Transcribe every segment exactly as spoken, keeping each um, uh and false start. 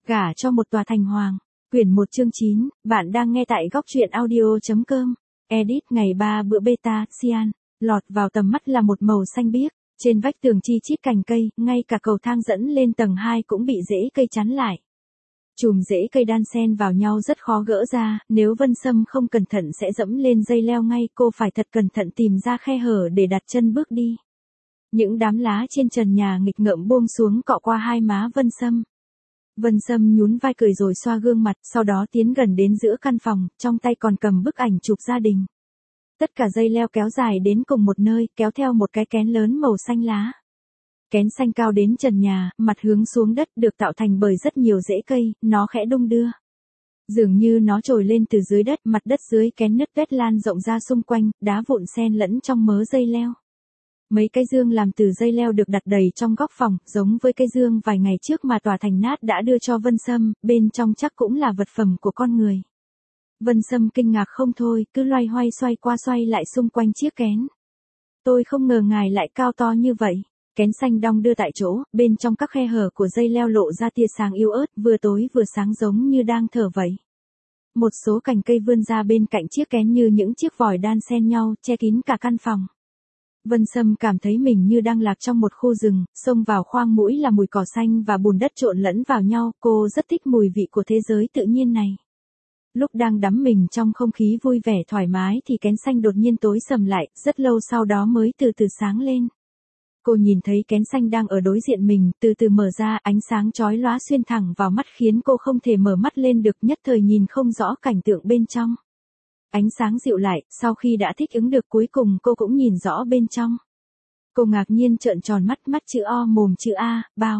Gả cho một tòa thành hoàng. Quyển một chương chín, bạn đang nghe tại góc truyện audio.com. Edit ngày ba bữa beta, cyan. Lọt vào tầm mắt là một màu xanh biếc. Trên vách tường chi chít cành cây, ngay cả cầu thang dẫn lên tầng hai cũng bị rễ cây chắn lại. Chùm rễ cây đan xen vào nhau rất khó gỡ ra, nếu Vân Sâm không cẩn thận sẽ dẫm lên dây leo ngay, cô phải thật cẩn thận tìm ra khe hở để đặt chân bước đi. Những đám lá trên trần nhà nghịch ngợm buông xuống cọ qua hai má Vân Sâm. Vân Sâm nhún vai cười rồi xoa gương mặt, sau đó tiến gần đến giữa căn phòng, trong tay còn cầm bức ảnh chụp gia đình. Tất cả dây leo kéo dài đến cùng một nơi, kéo theo một cái kén lớn màu xanh lá. Kén xanh cao đến trần nhà, mặt hướng xuống đất, được tạo thành bởi rất nhiều rễ cây, nó khẽ đung đưa. Dường như nó trồi lên từ dưới đất, mặt đất dưới kén nứt vết lan rộng ra xung quanh, đá vụn xen lẫn trong mớ dây leo. Mấy cái dương làm từ dây leo được đặt đầy trong góc phòng, giống với cái dương vài ngày trước mà tòa thành nát đã đưa cho Vân Sâm, bên trong chắc cũng là vật phẩm của con người. Vân Sâm kinh ngạc không thôi, cứ loay hoay xoay qua xoay lại xung quanh chiếc kén. Tôi không ngờ ngài lại cao to như vậy. Kén xanh đong đưa tại chỗ, bên trong các khe hở của dây leo lộ ra tia sáng yếu ớt, vừa tối vừa sáng giống như đang thở vậy. Một số cành cây vươn ra bên cạnh chiếc kén như những chiếc vòi đan xen nhau, che kín cả căn phòng. Vân Sâm cảm thấy mình như đang lạc trong một khu rừng, xông vào khoang mũi là mùi cỏ xanh và bùn đất trộn lẫn vào nhau, cô rất thích mùi vị của thế giới tự nhiên này. Lúc đang đắm mình trong không khí vui vẻ thoải mái thì kén xanh đột nhiên tối sầm lại, rất lâu sau đó mới từ từ sáng lên. Cô nhìn thấy kén xanh đang ở đối diện mình, từ từ mở ra, ánh sáng chói lóa xuyên thẳng vào mắt khiến cô không thể mở mắt lên được, nhất thời nhìn không rõ cảnh tượng bên trong. Ánh sáng dịu lại, sau khi đã thích ứng được cuối cùng cô cũng nhìn rõ bên trong. Cô ngạc nhiên trợn tròn mắt, mắt chữ O mồm chữ A, bao.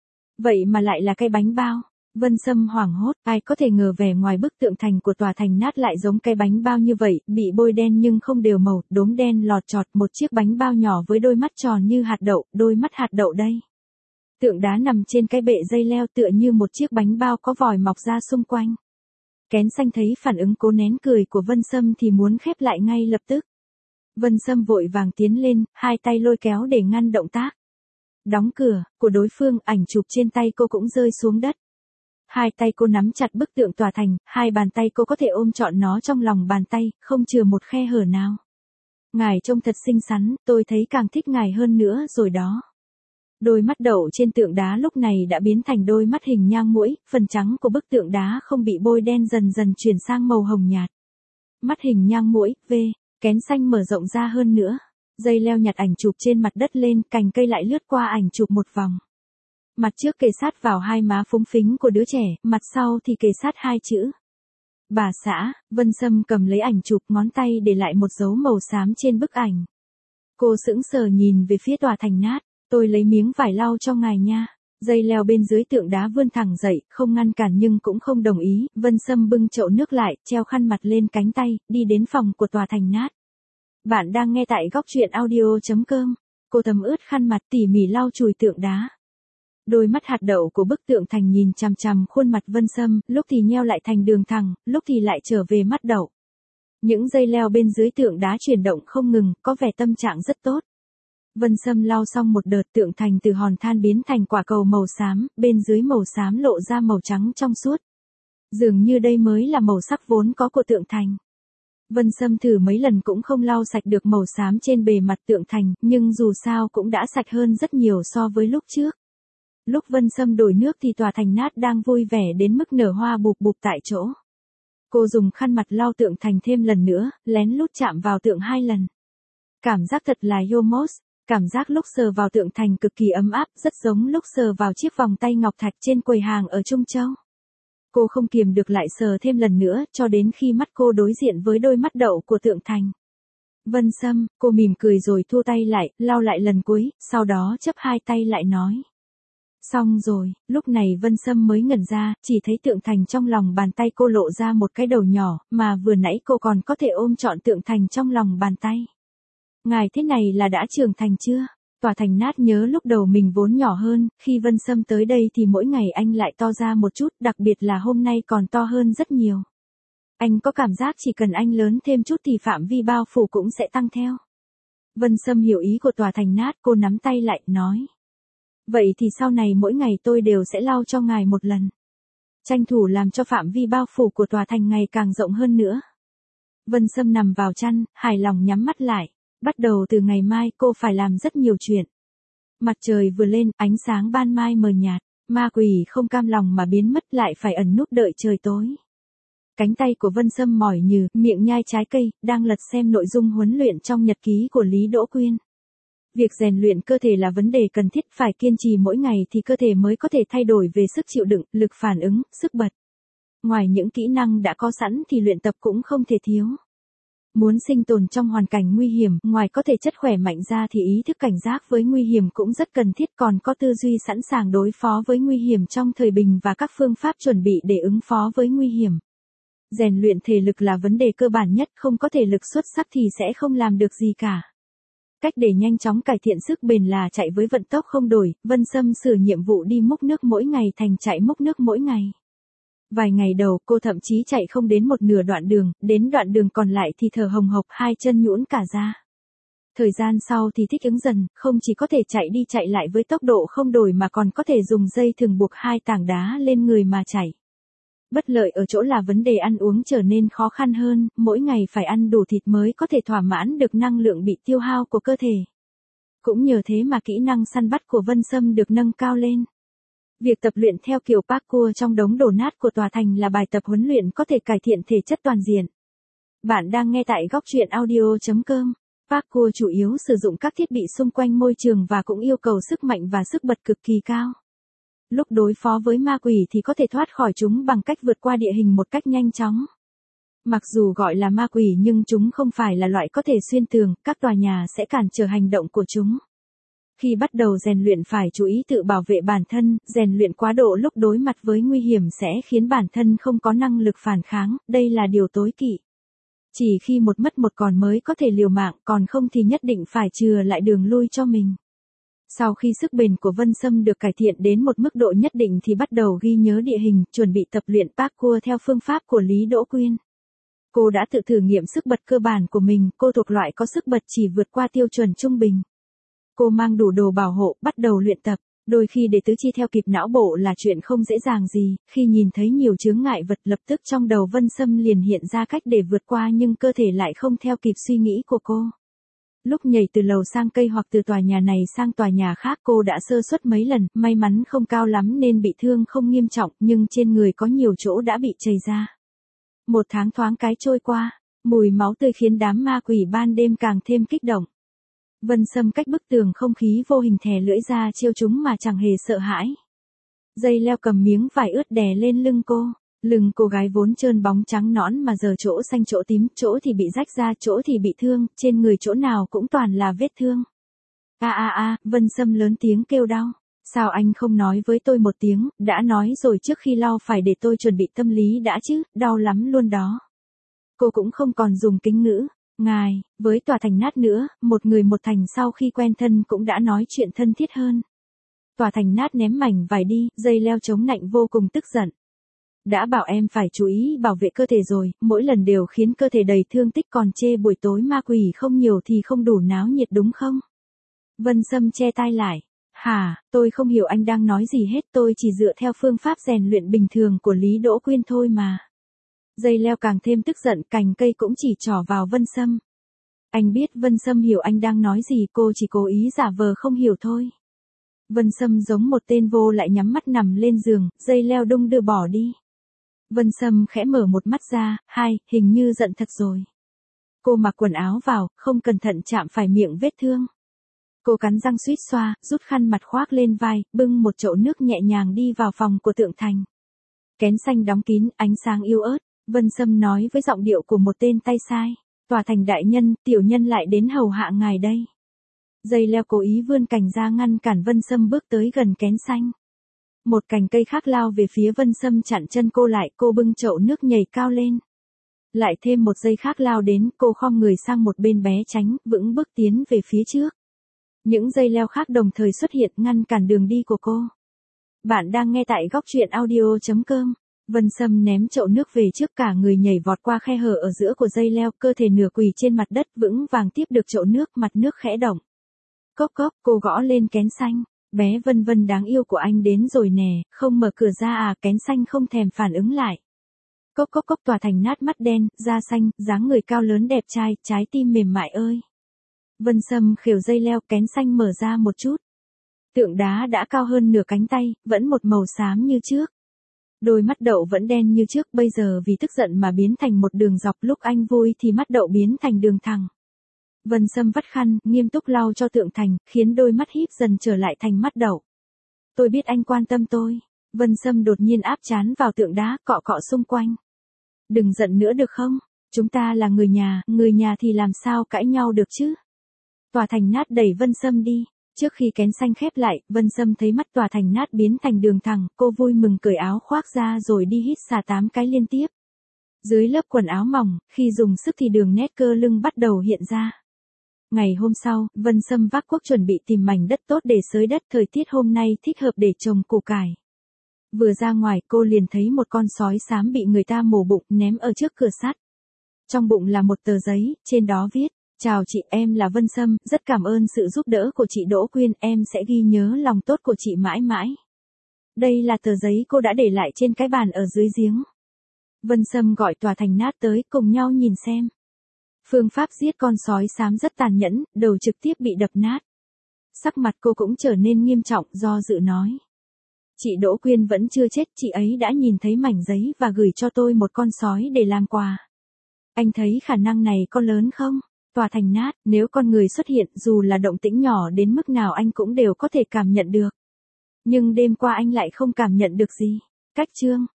Vậy mà lại là cái bánh bao. Vân Sâm hoảng hốt, ai có thể ngờ vẻ ngoài bức tượng thành của tòa thành nát lại giống cái bánh bao như vậy, bị bôi đen nhưng không đều màu, đốm đen lọt chọt, một chiếc bánh bao nhỏ với đôi mắt tròn như hạt đậu, đôi mắt hạt đậu đây. Tượng đá nằm trên cái bệ dây leo tựa như một chiếc bánh bao có vòi mọc ra xung quanh. Kén xanh thấy phản ứng cố nén cười của Vân Sâm thì muốn khép lại ngay lập tức. Vân Sâm vội vàng tiến lên, hai tay lôi kéo để ngăn động tác. Đóng cửa của đối phương, ảnh chụp trên tay cô cũng rơi xuống đất. Hai tay cô nắm chặt bức tượng tòa thành, hai bàn tay cô có thể ôm trọn nó trong lòng bàn tay, không chừa một khe hở nào. Ngài trông thật xinh xắn, tôi thấy càng thích ngài hơn nữa rồi đó. Đôi mắt đậu trên tượng đá lúc này đã biến thành đôi mắt hình nhang muỗi, phần trắng của bức tượng đá không bị bôi đen dần dần chuyển sang màu hồng nhạt. Mắt hình nhang muỗi, V, kén xanh mở rộng ra hơn nữa. Dây leo nhặt ảnh chụp trên mặt đất lên, cành cây lại lướt qua ảnh chụp một vòng. Mặt trước kề sát vào hai má phúng phính của đứa trẻ, mặt sau thì kề sát hai chữ. Bà xã. Vân Sâm cầm lấy ảnh chụp, ngón tay để lại một dấu màu xám trên bức ảnh. Cô sững sờ nhìn về phía tòa thành nát. Tôi lấy miếng vải lau cho ngài nha. Dây leo bên dưới tượng đá vươn thẳng dậy, không ngăn cản nhưng cũng không đồng ý. Vân Sâm bưng chậu nước lại, treo khăn mặt lên cánh tay, đi đến phòng của tòa thành nát. Bạn đang nghe tại góc truyện audio.com. Cô thấm ướt khăn mặt tỉ mỉ lau chùi tượng đá. Đôi mắt hạt đậu của bức tượng thành nhìn chằm chằm khuôn mặt Vân Sâm, lúc thì nheo lại thành đường thẳng, lúc thì lại trở về mắt đậu. Những dây leo bên dưới tượng đá chuyển động không ngừng, có vẻ tâm trạng rất tốt. Vân Sâm lau xong một đợt, tượng thành từ hòn than biến thành quả cầu màu xám, bên dưới màu xám lộ ra màu trắng trong suốt. Dường như đây mới là màu sắc vốn có của tượng thành. Vân Sâm thử mấy lần cũng không lau sạch được màu xám trên bề mặt tượng thành, nhưng dù sao cũng đã sạch hơn rất nhiều so với lúc trước. Lúc Vân Sâm đổi nước thì tòa thành nát đang vui vẻ đến mức nở hoa bụp bụp tại chỗ. Cô dùng khăn mặt lau tượng thành thêm lần nữa, lén lút chạm vào tượng hai lần. Cảm giác thật là yomos, cảm giác lúc sờ vào tượng thành cực kỳ ấm áp, rất giống lúc sờ vào chiếc vòng tay ngọc thạch trên quầy hàng ở Trung Châu. Cô không kiềm được lại sờ thêm lần nữa, cho đến khi mắt cô đối diện với đôi mắt đậu của tượng thành. Vân Sâm, cô mỉm cười rồi thu tay lại, lau lại lần cuối, sau đó chấp hai tay lại nói. Xong rồi, lúc này Vân Sâm mới ngẩn ra, chỉ thấy tượng thành trong lòng bàn tay cô lộ ra một cái đầu nhỏ, mà vừa nãy cô còn có thể ôm trọn tượng thành trong lòng bàn tay. Ngài thế này là đã trưởng thành chưa? Tòa thành nát nhớ lúc đầu mình vốn nhỏ hơn, khi Vân Sâm tới đây thì mỗi ngày anh lại to ra một chút, đặc biệt là hôm nay còn to hơn rất nhiều. Anh có cảm giác chỉ cần anh lớn thêm chút thì phạm vi bao phủ cũng sẽ tăng theo. Vân Sâm hiểu ý của tòa thành nát, cô nắm tay lại, nói. Vậy thì sau này mỗi ngày tôi đều sẽ lau cho ngài một lần. tranh thủ làm cho phạm vi bao phủ của tòa thành ngày càng rộng hơn nữa. Vân Sâm nằm vào chăn, hài lòng nhắm mắt lại. Bắt đầu từ ngày mai cô phải làm rất nhiều chuyện. Mặt trời vừa lên, ánh sáng ban mai mờ nhạt, ma quỷ không cam lòng mà biến mất lại phải ẩn núp đợi trời tối. Cánh tay của Vân Sâm mỏi nhừ, miệng nhai trái cây, đang lật xem nội dung huấn luyện trong nhật ký của Lý Đỗ Quyên. Việc rèn luyện cơ thể là vấn đề cần thiết, phải kiên trì mỗi ngày thì cơ thể mới có thể thay đổi về sức chịu đựng, lực phản ứng, sức bật. Ngoài những kỹ năng đã có sẵn thì luyện tập cũng không thể thiếu. Muốn sinh tồn trong hoàn cảnh nguy hiểm, ngoài có thể chất khỏe mạnh ra thì ý thức cảnh giác với nguy hiểm cũng rất cần thiết, còn có tư duy sẵn sàng đối phó với nguy hiểm trong thời bình và các phương pháp chuẩn bị để ứng phó với nguy hiểm. Rèn luyện thể lực là vấn đề cơ bản nhất, không có thể lực xuất sắc thì sẽ không làm được gì cả. Cách để nhanh chóng cải thiện sức bền là chạy với vận tốc không đổi. Vân Sâm sửa nhiệm vụ đi múc nước mỗi ngày thành chạy múc nước mỗi ngày. Vài ngày đầu cô thậm chí chạy không đến một nửa đoạn đường, đến đoạn đường còn lại thì thở hồng hộc, hai chân nhũn cả ra. Thời gian sau thì thích ứng dần, không chỉ có thể chạy đi chạy lại với tốc độ không đổi mà còn có thể dùng dây thừng buộc hai tảng đá lên người mà chạy. Bất lợi ở chỗ là vấn đề ăn uống trở nên khó khăn hơn, mỗi ngày phải ăn đủ thịt mới có thể thỏa mãn được năng lượng bị tiêu hao của cơ thể. Cũng nhờ thế mà kỹ năng săn bắt của Vân Sâm được nâng cao lên. Việc tập luyện theo kiểu parkour trong đống đổ nát của tòa thành là bài tập huấn luyện có thể cải thiện thể chất toàn diện. Bạn đang nghe tại góc truyện audio chấm com. Parkour chủ yếu sử dụng các thiết bị xung quanh môi trường và cũng yêu cầu sức mạnh và sức bật cực kỳ cao. Lúc đối phó với ma quỷ thì có thể thoát khỏi chúng bằng cách vượt qua địa hình một cách nhanh chóng. Mặc dù gọi là ma quỷ nhưng chúng không phải là loại có thể xuyên tường, các tòa nhà sẽ cản trở hành động của chúng. Khi bắt đầu rèn luyện phải chú ý tự bảo vệ bản thân, rèn luyện quá độ lúc đối mặt với nguy hiểm sẽ khiến bản thân không có năng lực phản kháng, đây là điều tối kỵ. Chỉ khi một mất một còn mới có thể liều mạng, còn không thì nhất định phải chừa lại đường lui cho mình. Sau khi sức bền của Vân Sâm được cải thiện đến một mức độ nhất định thì bắt đầu ghi nhớ địa hình, chuẩn bị tập luyện parkour theo phương pháp của Lý Đỗ Quyên. Cô đã tự thử nghiệm sức bật cơ bản của mình, cô thuộc loại có sức bật chỉ vượt qua tiêu chuẩn trung bình. Cô mang đủ đồ bảo hộ, bắt đầu luyện tập. Đôi khi để tứ chi theo kịp não bộ là chuyện không dễ dàng gì, khi nhìn thấy nhiều chướng ngại vật lập tức trong đầu Vân Sâm liền hiện ra cách để vượt qua nhưng cơ thể lại không theo kịp suy nghĩ của cô. Lúc nhảy từ lầu sang cây hoặc từ tòa nhà này sang tòa nhà khác cô đã sơ suất mấy lần, may mắn không cao lắm nên bị thương không nghiêm trọng nhưng trên người có nhiều chỗ đã bị chảy ra. Một tháng thoáng cái trôi qua, mùi máu tươi khiến đám ma quỷ ban đêm càng thêm kích động. Vân Sâm cách bức tường không khí vô hình thè lưỡi ra chiêu chúng mà chẳng hề sợ hãi. Dây leo cầm miếng vải ướt đè lên lưng cô, lưng cô gái vốn trơn bóng trắng nõn mà giờ chỗ xanh chỗ tím, chỗ thì bị rách ra, chỗ thì bị thương, trên người chỗ nào cũng toàn là vết thương. A a a, Vân Sâm lớn tiếng kêu đau. Sao anh không nói với tôi một tiếng, đã nói rồi trước khi lau phải để tôi chuẩn bị tâm lý đã chứ, đau lắm luôn đó. Cô cũng không còn dùng kính ngữ. Ngài, với tòa thành nát nữa, một người một thành sau khi quen thân cũng đã nói chuyện thân thiết hơn. Tòa thành nát ném mảnh vải đi, dây leo chống nạnh vô cùng tức giận. Đã bảo em phải chú ý bảo vệ cơ thể rồi, mỗi lần đều khiến cơ thể đầy thương tích còn chê buổi tối ma quỷ không nhiều thì không đủ náo nhiệt đúng không? Vân Sâm che tai lại. Hả, tôi không hiểu anh đang nói gì hết, tôi chỉ dựa theo phương pháp rèn luyện bình thường của Lý Đỗ Quyên thôi mà. Dây leo càng thêm tức giận, cành cây cũng chỉ trỏ vào Vân Sâm. Anh biết Vân Sâm hiểu anh đang nói gì, cô chỉ cố ý giả vờ không hiểu thôi. Vân Sâm giống một tên vô lại nhắm mắt nằm lên giường, dây leo đung đưa bỏ đi. Vân Sâm khẽ mở một mắt ra, hai, hình như giận thật rồi. Cô mặc quần áo vào, không cẩn thận chạm phải miệng vết thương. Cô cắn răng suýt xoa, rút khăn mặt khoác lên vai, bưng một chậu nước nhẹ nhàng đi vào phòng của Tượng Thành. Kén xanh đóng kín, ánh sáng yếu ớt. Vân Sâm nói với giọng điệu của một tên tay sai. Tòa thành đại nhân, tiểu nhân lại đến hầu hạ ngài đây. Dây leo cố ý vươn cành ra ngăn cản Vân Sâm bước tới gần kén xanh. Một cành cây khác lao về phía Vân Sâm chặn chân cô lại, cô bưng chậu nước nhảy cao lên. Lại thêm một dây khác lao đến, cô khom người sang một bên bé tránh, vững bước tiến về phía trước. Những dây leo khác đồng thời xuất hiện ngăn cản đường đi của cô. Bạn đang nghe tại góc truyện audio chấm com. Vân Sâm ném chậu nước về trước, cả người nhảy vọt qua khe hở ở giữa của dây leo, cơ thể nửa quỳ trên mặt đất vững vàng tiếp được chậu nước, mặt nước khẽ động. Cốc cốc, cô gõ lên kén xanh. Bé Vân Vân đáng yêu của anh đến rồi nè, không mở cửa ra à? Kén xanh không thèm phản ứng lại. Cốc cốc cốc, tòa thành nát mắt đen, da xanh, dáng người cao lớn đẹp trai, trái tim mềm mại ơi. Vân Sâm khều dây leo, kén xanh mở ra một chút. Tượng đá đã cao hơn nửa cánh tay, vẫn một màu xám như trước. Đôi mắt đậu vẫn đen như trước, bây giờ vì tức giận mà biến thành một đường dọc, lúc anh vui thì mắt đậu biến thành đường thẳng. Vân Sâm vắt khăn, nghiêm túc lau cho tượng thành, khiến đôi mắt híp dần trở lại thành mắt đậu. Tôi biết anh quan tâm tôi. Vân Sâm đột nhiên áp trán vào tượng đá, cọ cọ xung quanh. Đừng giận nữa được không? Chúng ta là người nhà, người nhà thì làm sao cãi nhau được chứ? Tòa thành nát đẩy Vân Sâm đi. Trước khi kén xanh khép lại, Vân Sâm thấy mắt tòa thành nát biến thành đường thẳng, cô vui mừng cởi áo khoác ra rồi đi hít xà tám cái liên tiếp. Dưới lớp quần áo mỏng, khi dùng sức thì đường nét cơ lưng bắt đầu hiện ra. Ngày hôm sau, Vân Sâm vác cuốc chuẩn bị tìm mảnh đất tốt để xới đất, thời tiết hôm nay thích hợp để trồng củ cải. Vừa ra ngoài, cô liền thấy một con sói xám bị người ta mổ bụng ném ở trước cửa sắt. Trong bụng là một tờ giấy, trên đó viết: Chào chị, em là Vân Sâm, rất cảm ơn sự giúp đỡ của chị Đỗ Quyên, em sẽ ghi nhớ lòng tốt của chị mãi mãi. Đây là tờ giấy cô đã để lại trên cái bàn ở dưới giếng. Vân Sâm gọi tòa thành nát tới, cùng nhau nhìn xem. Phương pháp giết con sói xám rất tàn nhẫn, đầu trực tiếp bị đập nát. Sắc mặt cô cũng trở nên nghiêm trọng, do dự nói: Chị Đỗ Quyên vẫn chưa chết, chị ấy đã nhìn thấy mảnh giấy và gửi cho tôi một con sói để làm quà. Anh thấy khả năng này có lớn không? Tòa thành nát, nếu con người xuất hiện, dù là động tĩnh nhỏ đến mức nào anh cũng đều có thể cảm nhận được. Nhưng đêm qua anh lại không cảm nhận được gì. Cách chương